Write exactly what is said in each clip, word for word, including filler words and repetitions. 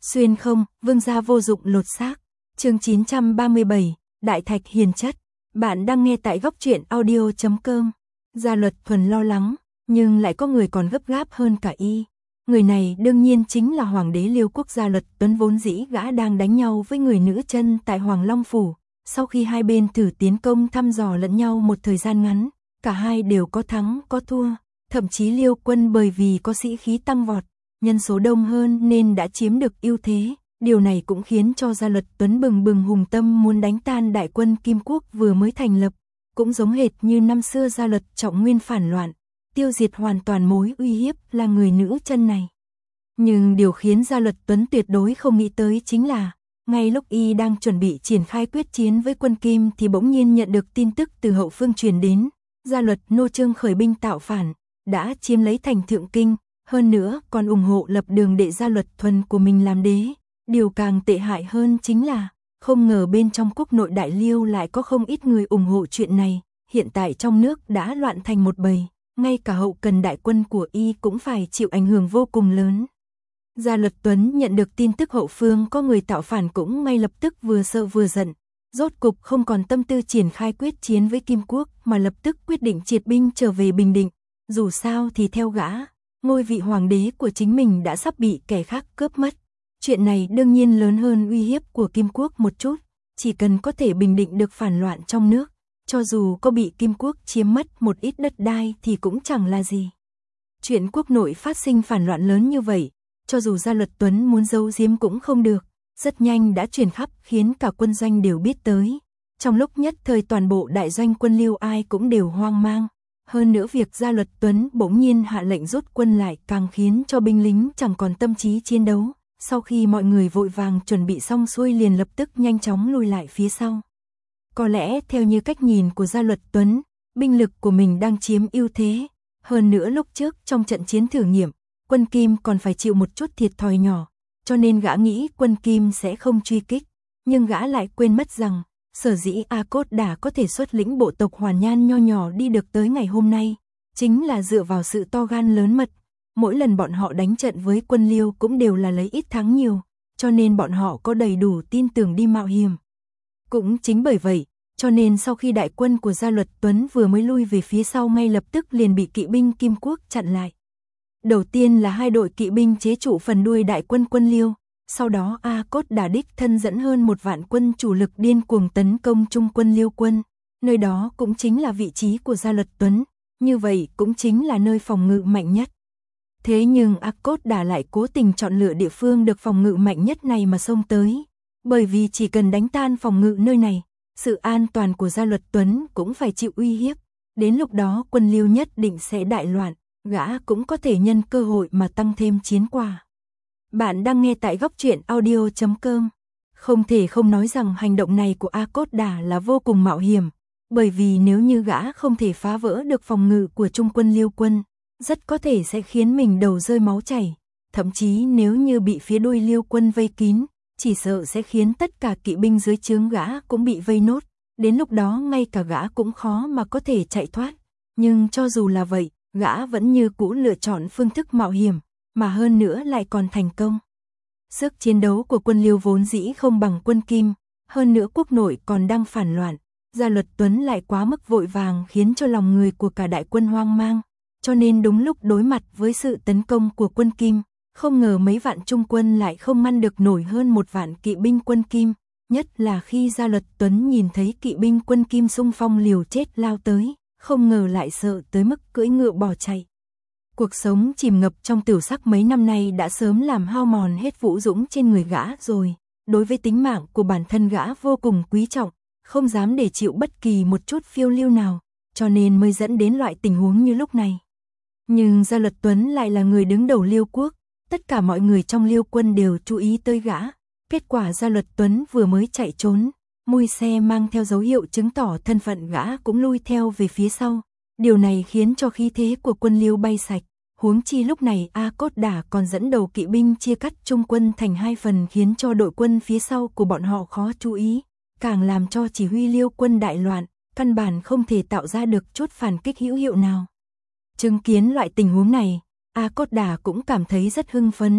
Xuyên không, vương gia vô dụng lột xác. Chương chín trăm ba mươi bảy, Đại Thạch hiền chất. Bạn đang nghe tại góc truyện audio chấm com. Gia Luật Thuần lo lắng, nhưng lại có người còn gấp gáp hơn cả y. Người này đương nhiên chính là Hoàng đế Liêu Quốc Gia Luật Tuấn, vốn dĩ gã đang đánh nhau với người nữ chân tại Hoàng Long Phủ. Sau khi hai bên thử tiến công thăm dò lẫn nhau một thời gian ngắn, cả hai đều có thắng có thua. Thậm chí Liêu quân bởi vì có sĩ khí tăng vọt, nhân số đông hơn nên đã chiếm được ưu thế. Điều này cũng khiến cho Gia Luật Tuấn bừng bừng hùng tâm muốn đánh tan đại quân Kim Quốc vừa mới thành lập. Cũng giống hệt như năm xưa Gia Luật Trọng Nguyên phản loạn, tiêu diệt hoàn toàn mối uy hiếp là người nữ chân này. Nhưng điều khiến Gia Luật Tuấn tuyệt đối không nghĩ tới chính là, ngay lúc y đang chuẩn bị triển khai quyết chiến với quân Kim thì bỗng nhiên nhận được tin tức từ hậu phương truyền đến. Gia Luật nô trương khởi binh tạo phản, đã chiếm lấy thành Thượng Kinh, hơn nữa còn ủng hộ lập đường đệ Gia Luật Thuần của mình làm đế. Điều càng tệ hại hơn chính là, không ngờ bên trong quốc nội Đại Liêu lại có không ít người ủng hộ chuyện này. Hiện tại trong nước đã loạn thành một bầy, ngay cả hậu cần đại quân của y cũng phải chịu ảnh hưởng vô cùng lớn. Gia Luật Tuấn nhận được tin tức hậu phương có người tạo phản cũng ngay lập tức vừa sợ vừa giận, rốt cục không còn tâm tư triển khai quyết chiến với Kim Quốc mà lập tức quyết định triệt binh trở về Bình Định. Dù sao thì theo gã, ngôi vị hoàng đế của chính mình đã sắp bị kẻ khác cướp mất. Chuyện này đương nhiên lớn hơn uy hiếp của Kim Quốc một chút, chỉ cần có thể bình định được phản loạn trong nước, cho dù có bị Kim Quốc chiếm mất một ít đất đai thì cũng chẳng là gì. Chuyện quốc nội phát sinh phản loạn lớn như vậy, cho dù Gia Luật Tuấn muốn giấu giếm cũng không được, rất nhanh đã truyền khắp khiến cả quân doanh đều biết tới. Trong lúc nhất thời toàn bộ đại doanh quân Liêu ai cũng đều hoang mang. Hơn nữa việc Gia Luật Tuấn bỗng nhiên hạ lệnh rút quân lại càng khiến cho binh lính chẳng còn tâm trí chiến đấu. Sau khi mọi người vội vàng chuẩn bị xong xuôi liền lập tức nhanh chóng lùi lại phía sau. Có lẽ theo như cách nhìn của Gia Luật Tuấn, binh lực của mình đang chiếm ưu thế. Hơn nữa lúc trước trong trận chiến thử nghiệm, quân Kim còn phải chịu một chút thiệt thòi nhỏ, cho nên gã nghĩ quân Kim sẽ không truy kích. Nhưng gã lại quên mất rằng, sở dĩ A Cốt Đả có thể xuất lĩnh bộ tộc Hoàn Nhan nho nhỏ đi được tới ngày hôm nay, chính là dựa vào sự to gan lớn mật. Mỗi lần bọn họ đánh trận với quân Liêu cũng đều là lấy ít thắng nhiều, cho nên bọn họ có đầy đủ tin tưởng đi mạo hiểm. Cũng chính bởi vậy, cho nên sau khi đại quân của Gia Luật Tuấn vừa mới lui về phía sau ngay lập tức liền bị kỵ binh Kim Quốc chặn lại. Đầu tiên là hai đội kỵ binh chế trụ phần đuôi đại quân quân Liêu, sau đó A Cốt Đả đích thân dẫn hơn một vạn quân chủ lực điên cuồng tấn công Trung quân Liêu quân. Nơi đó cũng chính là vị trí của Gia Luật Tuấn, như vậy cũng chính là nơi phòng ngự mạnh nhất. Thế nhưng A Cốt Đả lại cố tình chọn lựa địa phương được phòng ngự mạnh nhất này mà xông tới. Bởi vì chỉ cần đánh tan phòng ngự nơi này, sự an toàn của Gia Luật Tuấn cũng phải chịu uy hiếp. Đến lúc đó quân Liêu nhất định sẽ đại loạn, gã cũng có thể nhân cơ hội mà tăng thêm chiến quả. Bạn đang nghe tại góc truyện audio chấm com. Không thể không nói rằng hành động này của A Cốt Đả là vô cùng mạo hiểm. Bởi vì nếu như gã không thể phá vỡ được phòng ngự của Trung quân Liêu quân, rất có thể sẽ khiến mình đầu rơi máu chảy. Thậm chí nếu như bị phía đuôi Liêu quân vây kín, chỉ sợ sẽ khiến tất cả kỵ binh dưới trướng gã cũng bị vây nốt. Đến lúc đó ngay cả gã cũng khó mà có thể chạy thoát. Nhưng cho dù là vậy, gã vẫn như cũ lựa chọn phương thức mạo hiểm, mà hơn nữa lại còn thành công. Sức chiến đấu của quân Liêu vốn dĩ không bằng quân Kim, hơn nữa quốc nội còn đang phản loạn. Gia Luật Tuấn lại quá mức vội vàng khiến cho lòng người của cả đại quân hoang mang. Cho nên đúng lúc đối mặt với sự tấn công của quân Kim, không ngờ mấy vạn trung quân lại không ngăn được nổi hơn một vạn kỵ binh quân Kim. Nhất là khi Gia Luật Tuấn nhìn thấy kỵ binh quân Kim xung phong liều chết lao tới, không ngờ lại sợ tới mức cưỡi ngựa bỏ chạy. Cuộc sống chìm ngập trong tiểu sắc mấy năm nay đã sớm làm hao mòn hết vũ dũng trên người gã rồi. Đối với tính mạng của bản thân gã vô cùng quý trọng, không dám để chịu bất kỳ một chút phiêu lưu nào, cho nên mới dẫn đến loại tình huống như lúc này. Nhưng Gia Luật Tuấn lại là người đứng đầu Liêu quốc, tất cả mọi người trong Liêu quân đều chú ý tới gã. Kết quả Gia Luật Tuấn vừa mới chạy trốn, mui xe mang theo dấu hiệu chứng tỏ thân phận gã cũng lui theo về phía sau. Điều này khiến cho khí thế của quân Liêu bay sạch. Huống chi lúc này A Cốt Đả còn dẫn đầu kỵ binh chia cắt Trung quân thành hai phần khiến cho đội quân phía sau của bọn họ khó chú ý, càng làm cho chỉ huy Liêu quân đại loạn, căn bản không thể tạo ra được chút phản kích hữu hiệu nào. Chứng kiến loại tình huống này, A Cốt Đả cũng cảm thấy rất hưng phấn.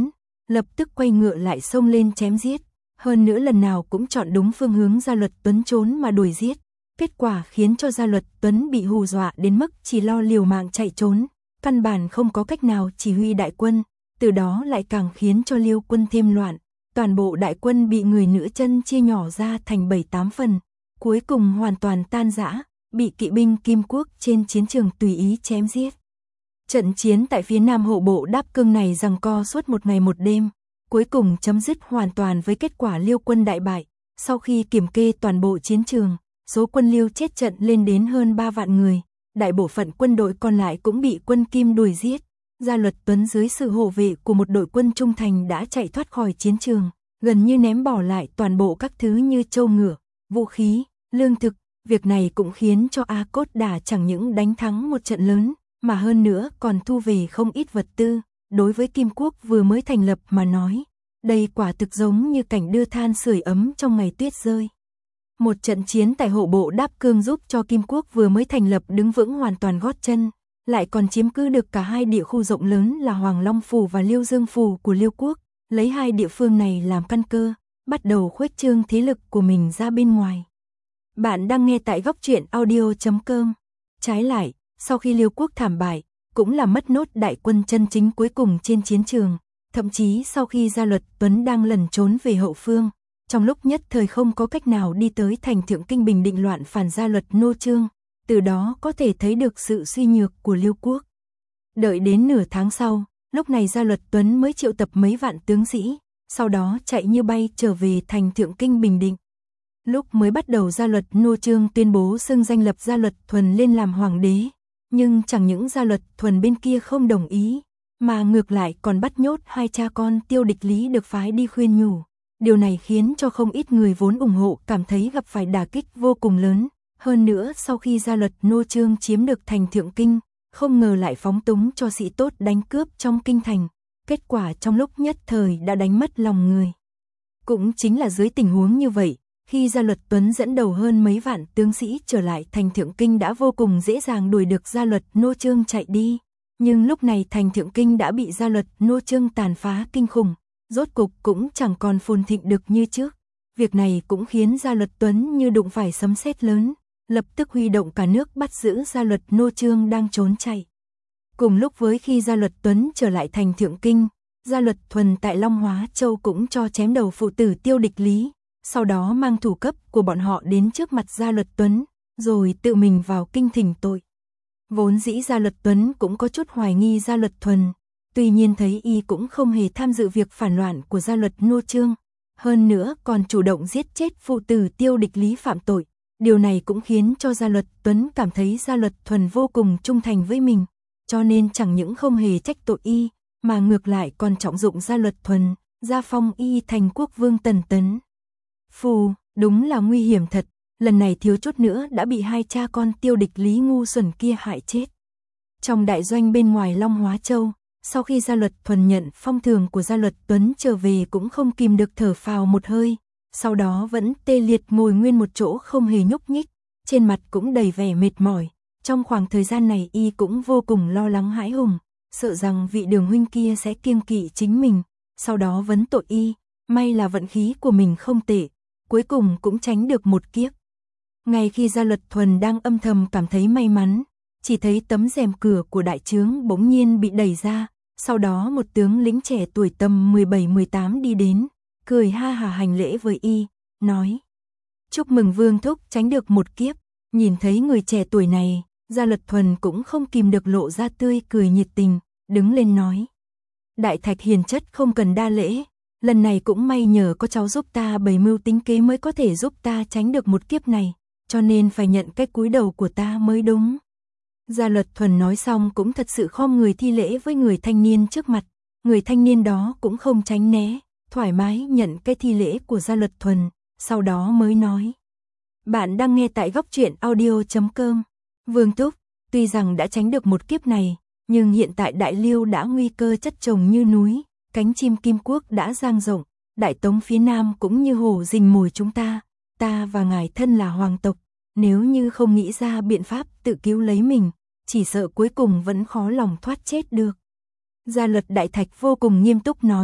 lập tức quay ngựa lại xông lên chém giết. Hơn nữa lần nào cũng chọn đúng phương hướng Gia Luật Tuấn trốn mà đuổi giết. Kết quả khiến cho Gia Luật Tuấn bị hù dọa đến mức chỉ lo liều mạng chạy trốn, căn bản không có cách nào chỉ huy đại quân, từ đó lại càng khiến cho Liêu quân thêm loạn. Toàn bộ đại quân bị người nữ chân chia nhỏ ra thành bảy tám phần, cuối cùng hoàn toàn tan rã, bị kỵ binh Kim Quốc trên chiến trường tùy ý chém giết. Trận chiến tại phía nam hộ bộ Đáp Cương này giằng co suốt một ngày một đêm, cuối cùng chấm dứt hoàn toàn với kết quả Liêu quân đại bại. Sau khi kiểm kê toàn bộ chiến trường, số quân Liêu chết trận lên đến hơn ba vạn người, đại bộ phận quân đội còn lại cũng bị quân Kim đuổi giết. Gia Luật Tuấn dưới sự hộ vệ của một đội quân trung thành đã chạy thoát khỏi chiến trường, gần như ném bỏ lại toàn bộ các thứ như trâu ngựa, vũ khí, lương thực. Việc này cũng khiến cho A Cốt Đà chẳng những đánh thắng một trận lớn, mà hơn nữa còn thu về không ít vật tư. Đối với Kim Quốc vừa mới thành lập mà nói, đây quả thực giống như cảnh đưa than sưởi ấm trong ngày tuyết rơi. Một trận chiến tại hộ bộ Đáp Cương giúp cho Kim Quốc vừa mới thành lập đứng vững hoàn toàn gót chân, lại còn chiếm cứ được cả hai địa khu rộng lớn là Hoàng Long Phủ và Liêu Dương Phủ của Liêu Quốc, lấy hai địa phương này làm căn cơ, bắt đầu khuếch trương thế lực của mình ra bên ngoài. Bạn đang nghe tại góc truyện audio chấm com. Trái lại, sau khi Liêu Quốc thảm bại, cũng là mất nốt đại quân chân chính cuối cùng trên chiến trường, thậm chí sau khi Gia Luật Tuấn đang lẩn trốn về hậu phương, trong lúc nhất thời không có cách nào đi tới thành Thượng Kinh bình định loạn phản Gia Luật nô trương, từ đó có thể thấy được sự suy nhược của Liêu Quốc. Đợi đến nửa tháng sau, lúc này Gia Luật Tuấn mới triệu tập mấy vạn tướng sĩ, sau đó chạy như bay trở về thành Thượng Kinh bình định. Lúc mới bắt đầu Gia Luật nô trương tuyên bố xưng danh lập Gia Luật Thuần lên làm hoàng đế, nhưng chẳng những Gia Luật Thuần bên kia không đồng ý, mà ngược lại còn bắt nhốt hai cha con Tiêu Địch Lý được phái đi khuyên nhủ. Điều này khiến cho không ít người vốn ủng hộ cảm thấy gặp phải đả kích vô cùng lớn. Hơn nữa sau khi Gia Luật nô trương chiếm được thành Thượng Kinh, không ngờ lại phóng túng cho sĩ tốt đánh cướp trong kinh thành. Kết quả trong lúc nhất thời đã đánh mất lòng người. Cũng chính là dưới tình huống như vậy, khi Gia Luật Tuấn dẫn đầu hơn mấy vạn tướng sĩ trở lại thành Thượng Kinh đã vô cùng dễ dàng đuổi được Gia Luật nô trương chạy đi. Nhưng lúc này thành Thượng Kinh đã bị Gia Luật nô trương tàn phá kinh khủng, rốt cục cũng chẳng còn phồn thịnh được như trước. Việc này cũng khiến Gia Luật Tuấn như đụng phải sấm sét lớn, lập tức huy động cả nước bắt giữ Gia Luật nô trương đang trốn chạy. Cùng lúc với khi Gia Luật Tuấn trở lại thành Thượng Kinh, Gia Luật Thuần tại Long Hóa Châu cũng cho chém đầu phụ tử Tiêu Địch Lý, sau đó mang thủ cấp của bọn họ đến trước mặt Gia Luật Tuấn, rồi tự mình vào kinh thỉnh tội. Vốn dĩ Gia Luật Tuấn cũng có chút hoài nghi Gia Luật Thuần, tuy nhiên thấy y cũng không hề tham dự việc phản loạn của Gia Luật nô trương, hơn nữa còn chủ động giết chết phụ tử Tiêu Địch Lý phạm tội. Điều này cũng khiến cho Gia Luật Tuấn cảm thấy Gia Luật Thuần vô cùng trung thành với mình, cho nên chẳng những không hề trách tội y, mà ngược lại còn trọng dụng Gia Luật Thuần, gia phong y thành quốc vương Tần Tấn. Phù, đúng là nguy hiểm thật, lần này thiếu chút nữa đã bị hai cha con Tiêu Địch Lý ngu xuẩn kia hại chết. Trong đại doanh bên ngoài Long Hóa Châu, sau khi Gia Luật Thuần nhận phong thường của Gia Luật Tuấn trở về cũng không kìm được thở phào một hơi, sau đó vẫn tê liệt ngồi nguyên một chỗ không hề nhúc nhích, trên mặt cũng đầy vẻ mệt mỏi. Trong khoảng thời gian này y cũng vô cùng lo lắng hãi hùng, sợ rằng vị Đường huynh kia sẽ kiêng kỵ chính mình, sau đó vấn tội y. May là vận khí của mình không tệ, cuối cùng cũng tránh được một kiếp. Ngay khi Gia Luật Thuần đang âm thầm cảm thấy may mắn, chỉ thấy tấm rèm cửa của đại trướng bỗng nhiên bị đẩy ra, sau đó một tướng lính trẻ tuổi tầm mười bảy mười tám đi đến, cười ha hả hành lễ với y, nói: "Chúc mừng Vương thúc tránh được một kiếp." Nhìn thấy người trẻ tuổi này, Gia Luật Thuần cũng không kìm được lộ ra tươi cười nhiệt tình, đứng lên nói: "Đại Thạch hiền chất không cần đa lễ, lần này cũng may nhờ có cháu giúp ta bày mưu tính kế mới có thể giúp ta tránh được một kiếp này, cho nên phải nhận cái cúi đầu của ta mới đúng." Gia Luật Thuần nói xong cũng thật sự khom người thi lễ với người thanh niên trước mặt, người thanh niên đó cũng không tránh né, thoải mái nhận cái thi lễ của Gia Luật Thuần, sau đó mới nói: "Bạn đang nghe tại góc truyện audio chấm com. Vương thúc, tuy rằng đã tránh được một kiếp này, nhưng hiện tại Đại Liêu đã nguy cơ chất chồng như núi, cánh chim Kim Quốc đã dang rộng, Đại Tống phía Nam cũng như hổ rình mồi chúng ta, ta và ngài thân là hoàng tộc, nếu như không nghĩ ra biện pháp tự cứu lấy mình, chỉ sợ cuối cùng vẫn khó lòng thoát chết được." Gia Luật Đại Thạch vô cùng nghiêm túc nói: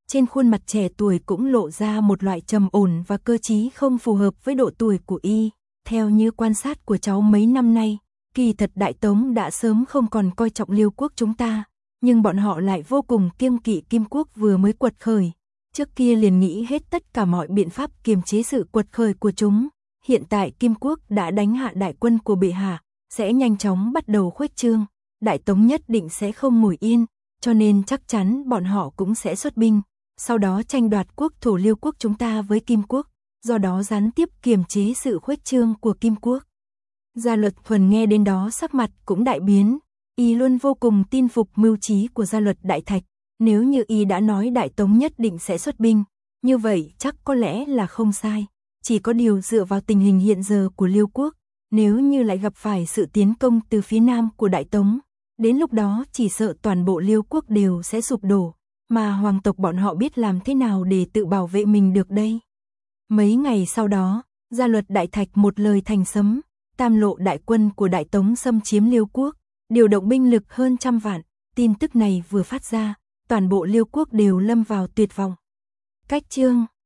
trên khuôn mặt trẻ tuổi cũng lộ ra một loại trầm ổn và cơ trí không phù hợp với độ tuổi của y. Theo như quan sát của cháu mấy năm nay, kỳ thật Đại Tống đã sớm không còn coi trọng Liêu quốc chúng ta, nhưng bọn họ lại vô cùng kiêng kỵ Kim quốc vừa mới quật khởi. Trước kia liền nghĩ hết tất cả mọi biện pháp kiềm chế sự quật khởi của chúng. Hiện tại Kim quốc đã đánh hạ đại quân của bệ hạ, sẽ nhanh chóng bắt đầu khuếch trương. Đại Tống nhất định sẽ không ngồi yên, cho nên chắc chắn bọn họ cũng sẽ xuất binh, sau đó tranh đoạt quốc thổ Liêu quốc chúng ta với Kim quốc, do đó gián tiếp kiềm chế sự khuếch trương của Kim quốc. Gia Luật Thuần nghe đến đó sắc mặt cũng đại biến, y luôn vô cùng tin phục mưu trí của Gia Luật Đại Thạch, nếu như y đã nói Đại Tống nhất định sẽ xuất binh, như vậy chắc có lẽ là không sai, chỉ có điều dựa vào tình hình hiện giờ của Liêu quốc, nếu như lại gặp phải sự tiến công từ phía nam của Đại Tống, đến lúc đó chỉ sợ toàn bộ Liêu quốc đều sẽ sụp đổ, mà hoàng tộc bọn họ biết làm thế nào để tự bảo vệ mình được đây. Mấy ngày sau đó, Gia Luật Đại Thạch một lời thành sấm, tam lộ đại quân của Đại Tống xâm chiếm Liêu quốc, điều động binh lực hơn trăm vạn, tin tức này vừa phát ra, toàn bộ Liêu quốc đều lâm vào tuyệt vọng. Cách chương